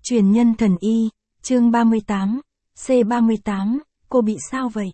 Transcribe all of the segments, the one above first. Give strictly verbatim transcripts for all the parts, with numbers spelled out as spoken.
Truyền nhân thần y, chương ba mươi tám, C ba mươi tám, cô bị sao vậy?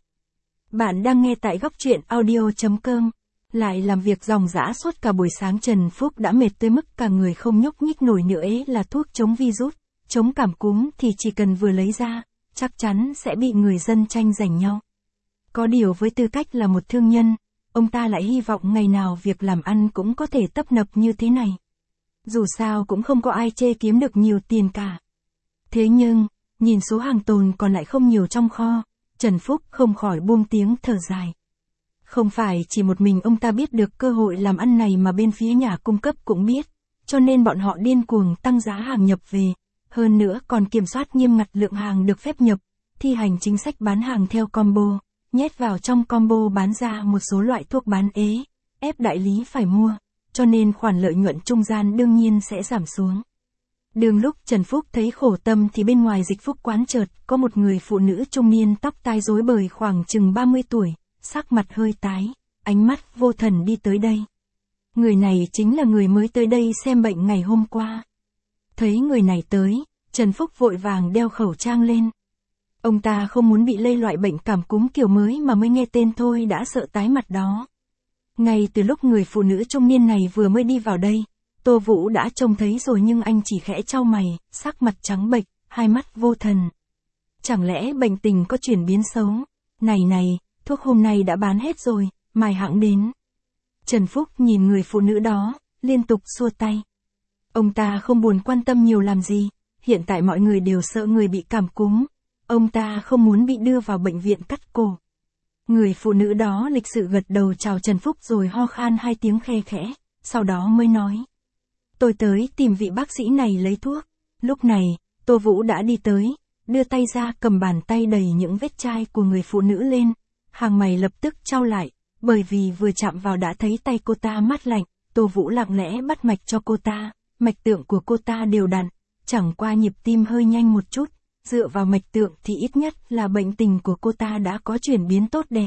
Bạn đang nghe tại góc truyện audio.com. Lại làm việc ròng rã suốt cả buổi sáng, Trần Phúc đã mệt tới mức cả người không nhúc nhích nổi nữa. Ấy là thuốc chống virus, chống cảm cúm thì chỉ cần vừa lấy ra, chắc chắn sẽ bị người dân tranh giành nhau. Có điều với tư cách là một thương nhân, ông ta lại hy vọng ngày nào việc làm ăn cũng có thể tấp nập như thế này. Dù sao cũng không có ai chê kiếm được nhiều tiền cả. Thế nhưng, nhìn số hàng tồn còn lại không nhiều trong kho, Trần Phúc không khỏi buông tiếng thở dài. Không phải chỉ một mình ông ta biết được cơ hội làm ăn này mà bên phía nhà cung cấp cũng biết, cho nên bọn họ điên cuồng tăng giá hàng nhập về, hơn nữa còn kiểm soát nghiêm ngặt lượng hàng được phép nhập, thi hành chính sách bán hàng theo combo, nhét vào trong combo bán ra một số loại thuốc bán ế, ép đại lý phải mua, cho nên khoản lợi nhuận trung gian đương nhiên sẽ giảm xuống. Đường lúc Trần Phúc thấy khổ tâm thì bên ngoài Dịch Phúc quán chợt có một người phụ nữ trung niên tóc tai rối bời khoảng chừng ba mươi tuổi, sắc mặt hơi tái, ánh mắt vô thần đi tới đây. Người này chính là người mới tới đây xem bệnh ngày hôm qua. Thấy người này tới, Trần Phúc vội vàng đeo khẩu trang lên. Ông ta không muốn bị lây loại bệnh cảm cúm kiểu mới mà mới nghe tên thôi đã sợ tái mặt đó. Ngay từ lúc người phụ nữ trung niên này vừa mới đi vào đây, Tô Vũ đã trông thấy rồi nhưng anh chỉ khẽ chau mày, sắc mặt trắng bệch, hai mắt vô thần. Chẳng lẽ bệnh tình có chuyển biến xấu? Này này, thuốc hôm nay đã bán hết rồi, mai hãng đến. Trần Phúc nhìn người phụ nữ đó, liên tục xua tay. Ông ta không buồn quan tâm nhiều làm gì, hiện tại mọi người đều sợ người bị cảm cúm. Ông ta không muốn bị đưa vào bệnh viện cắt cổ. Người phụ nữ đó lịch sự gật đầu chào Trần Phúc rồi ho khan hai tiếng khe khẽ, sau đó mới nói. Tôi tới tìm vị bác sĩ này lấy thuốc. Lúc này, Tô Vũ đã đi tới, đưa tay ra cầm bàn tay đầy những vết chai của người phụ nữ lên. Hàng mày lập tức chau lại, bởi vì vừa chạm vào đã thấy tay cô ta mát lạnh. Tô Vũ lặng lẽ bắt mạch cho cô ta, mạch tượng của cô ta đều đặn, chẳng qua nhịp tim hơi nhanh một chút. Dựa vào mạch tượng thì ít nhất là bệnh tình của cô ta đã có chuyển biến tốt đẹp.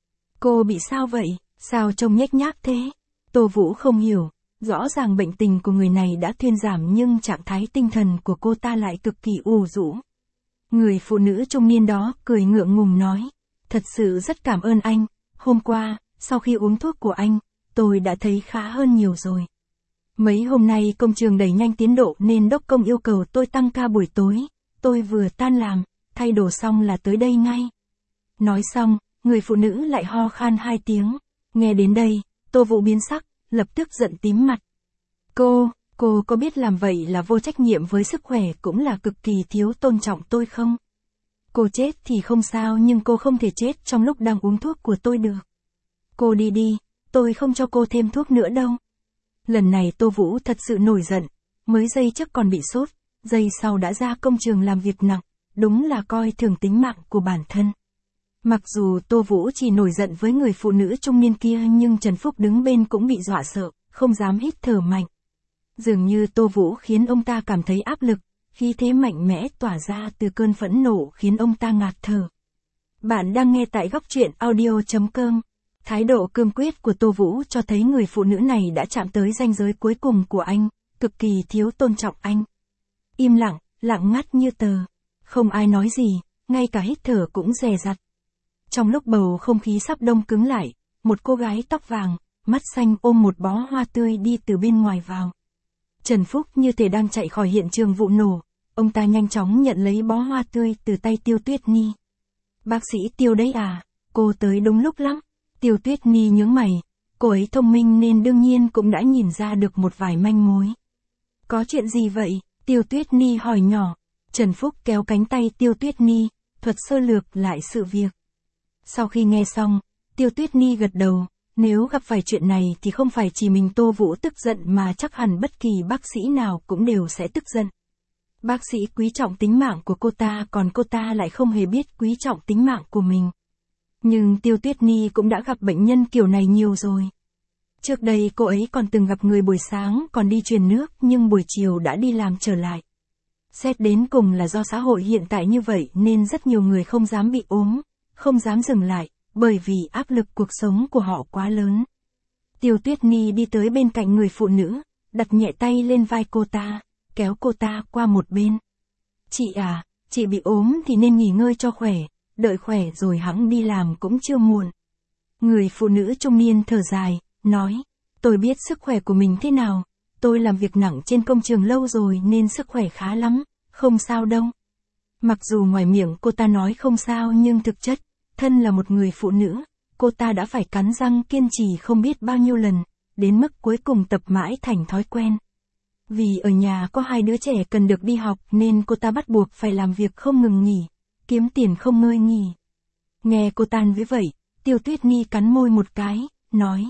Cô bị sao vậy? Sao trông nhếch nhác thế? Tô Vũ không hiểu, rõ ràng bệnh tình của người này đã thuyên giảm nhưng trạng thái tinh thần của cô ta lại cực kỳ ù rũ. Người phụ nữ trung niên đó cười ngượng ngùng nói, thật sự rất cảm ơn anh, hôm qua, sau khi uống thuốc của anh, tôi đã thấy khá hơn nhiều rồi. Mấy hôm nay công trường đẩy nhanh tiến độ nên đốc công yêu cầu tôi tăng ca buổi tối. Tôi vừa tan làm, thay đồ xong là tới đây ngay. Nói xong, người phụ nữ lại ho khan hai tiếng. Nghe đến đây, Tô Vũ biến sắc, lập tức giận tím mặt. Cô, cô có biết làm vậy là vô trách nhiệm với sức khỏe cũng là cực kỳ thiếu tôn trọng tôi không? Cô chết thì không sao nhưng cô không thể chết trong lúc đang uống thuốc của tôi được. Cô đi đi, tôi không cho cô thêm thuốc nữa đâu. Lần này Tô Vũ thật sự nổi giận, mới giây trước còn bị sốt. Giây sau đã ra công trường làm việc nặng, đúng là coi thường tính mạng của bản thân. Mặc dù Tô Vũ chỉ nổi giận với người phụ nữ trung niên kia nhưng Trần Phúc đứng bên cũng bị dọa sợ, không dám hít thở mạnh. Dường như Tô Vũ khiến ông ta cảm thấy áp lực, khí thế mạnh mẽ tỏa ra từ cơn phẫn nộ khiến ông ta ngạt thở. Bạn đang nghe tại góc truyện audio.com. Thái độ cương quyết của Tô Vũ cho thấy người phụ nữ này đã chạm tới ranh giới cuối cùng của anh, cực kỳ thiếu tôn trọng anh. Im lặng, lặng ngắt như tờ. Không ai nói gì, ngay cả hít thở cũng dè dặt. Trong lúc bầu không khí sắp đông cứng lại, một cô gái tóc vàng, mắt xanh ôm một bó hoa tươi đi từ bên ngoài vào. Trần Phúc như thể đang chạy khỏi hiện trường vụ nổ, ông ta nhanh chóng nhận lấy bó hoa tươi từ tay Tiêu Tuyết Nhi. Bác sĩ Tiêu đấy à, cô tới đúng lúc lắm. Tiêu Tuyết Nhi nhướng mày, cô ấy thông minh nên đương nhiên cũng đã nhìn ra được một vài manh mối. Có chuyện gì vậy? Tiêu Tuyết Nhi hỏi nhỏ. Trần Phúc kéo cánh tay Tiêu Tuyết Nhi, thuật sơ lược lại sự việc. Sau khi nghe xong, Tiêu Tuyết Nhi gật đầu, nếu gặp phải chuyện này thì không phải chỉ mình Tô Vũ tức giận mà chắc hẳn bất kỳ bác sĩ nào cũng đều sẽ tức giận. Bác sĩ quý trọng tính mạng của cô ta còn cô ta lại không hề biết quý trọng tính mạng của mình. Nhưng Tiêu Tuyết Nhi cũng đã gặp bệnh nhân kiểu này nhiều rồi. Trước đây cô ấy còn từng gặp người buổi sáng còn đi truyền nước nhưng buổi chiều đã đi làm trở lại. Xét đến cùng là do xã hội hiện tại như vậy nên rất nhiều người không dám bị ốm, không dám dừng lại, bởi vì áp lực cuộc sống của họ quá lớn. Tiêu Tuyết Nhi đi tới bên cạnh người phụ nữ, đặt nhẹ tay lên vai cô ta, kéo cô ta qua một bên. Chị à, chị bị ốm thì nên nghỉ ngơi cho khỏe, đợi khỏe rồi hẵng đi làm cũng chưa muộn. Người phụ nữ trung niên thở dài, nói, tôi biết sức khỏe của mình thế nào, tôi làm việc nặng trên công trường lâu rồi nên sức khỏe khá lắm, không sao đâu. Mặc dù ngoài miệng cô ta nói không sao nhưng thực chất, thân là một người phụ nữ, cô ta đã phải cắn răng kiên trì không biết bao nhiêu lần, đến mức cuối cùng tập mãi thành thói quen. Vì ở nhà có hai đứa trẻ cần được đi học nên cô ta bắt buộc phải làm việc không ngừng nghỉ, kiếm tiền không ngơi nghỉ. Nghe cô ta với vậy, Tiêu Tuyết Nhi cắn môi một cái, nói.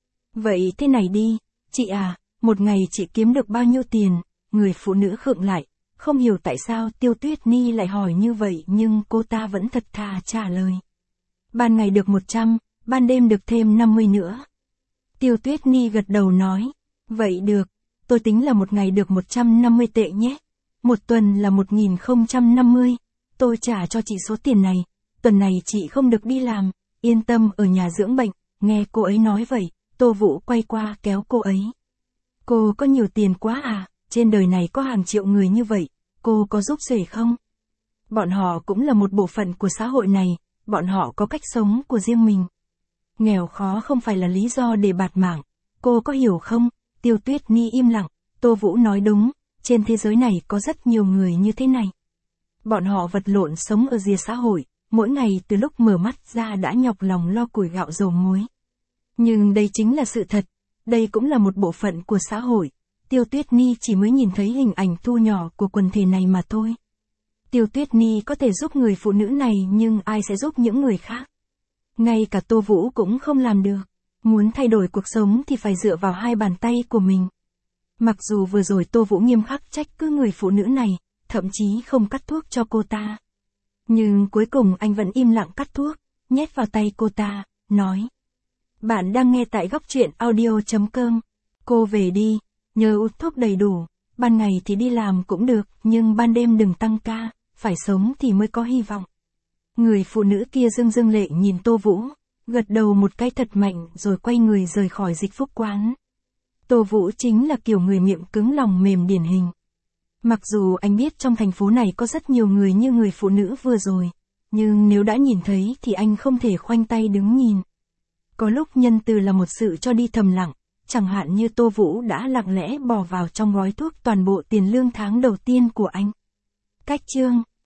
Vậy thế này đi, chị à, một ngày chị kiếm được bao nhiêu tiền? Người phụ nữ khựng lại, không hiểu tại sao Tiêu Tuyết Nhi lại hỏi như vậy nhưng cô ta vẫn thật thà trả lời. Ban ngày được một trăm, ban đêm được thêm năm mươi nữa. Tiêu Tuyết Nhi gật đầu nói, vậy được, tôi tính là một ngày được một trăm năm mươi tệ nhé. Một tuần là một nghìn không trăm năm mươi, tôi trả cho chị số tiền này, tuần này chị không được đi làm, yên tâm ở nhà dưỡng bệnh. Nghe cô ấy nói vậy, Tô Vũ quay qua kéo cô ấy. Cô có nhiều tiền quá à, trên đời này có hàng triệu người như vậy, cô có giúp xuể không? Bọn họ cũng là một bộ phận của xã hội này, bọn họ có cách sống của riêng mình. Nghèo khó không phải là lý do để bạt mảng, cô có hiểu không? Tiêu Tuyết Nhi im lặng, Tô Vũ nói đúng, trên thế giới này có rất nhiều người như thế này. Bọn họ vật lộn sống ở rìa xã hội, mỗi ngày từ lúc mở mắt ra đã nhọc lòng lo củi gạo dầu muối. Nhưng đây chính là sự thật, đây cũng là một bộ phận của xã hội. Tiêu Tuyết Nhi chỉ mới nhìn thấy hình ảnh thu nhỏ của quần thể này mà thôi. Tiêu Tuyết Nhi có thể giúp người phụ nữ này nhưng ai sẽ giúp những người khác? Ngay cả Tô Vũ cũng không làm được. Muốn thay đổi cuộc sống thì phải dựa vào hai bàn tay của mình. Mặc dù vừa rồi Tô Vũ nghiêm khắc trách cứ người phụ nữ này, thậm chí không cắt thuốc cho cô ta. Nhưng cuối cùng anh vẫn im lặng cắt thuốc, nhét vào tay cô ta, nói. Bạn đang nghe tại góc truyện audio chấm com. Cô về đi, nhớ uống thuốc đầy đủ, ban ngày thì đi làm cũng được, nhưng ban đêm đừng tăng ca, phải sống thì mới có hy vọng. Người phụ nữ kia rưng rưng lệ nhìn Tô Vũ, gật đầu một cái thật mạnh rồi quay người rời khỏi Dịch Phúc quán. Tô Vũ chính là kiểu người miệng cứng lòng mềm điển hình. Mặc dù anh biết trong thành phố này có rất nhiều người như người phụ nữ vừa rồi, nhưng nếu đã nhìn thấy thì anh không thể khoanh tay đứng nhìn. Có lúc nhân từ là một sự cho đi thầm lặng, chẳng hạn như Tô Vũ đã lặng lẽ bỏ vào trong gói thuốc toàn bộ tiền lương tháng đầu tiên của anh. Cách chương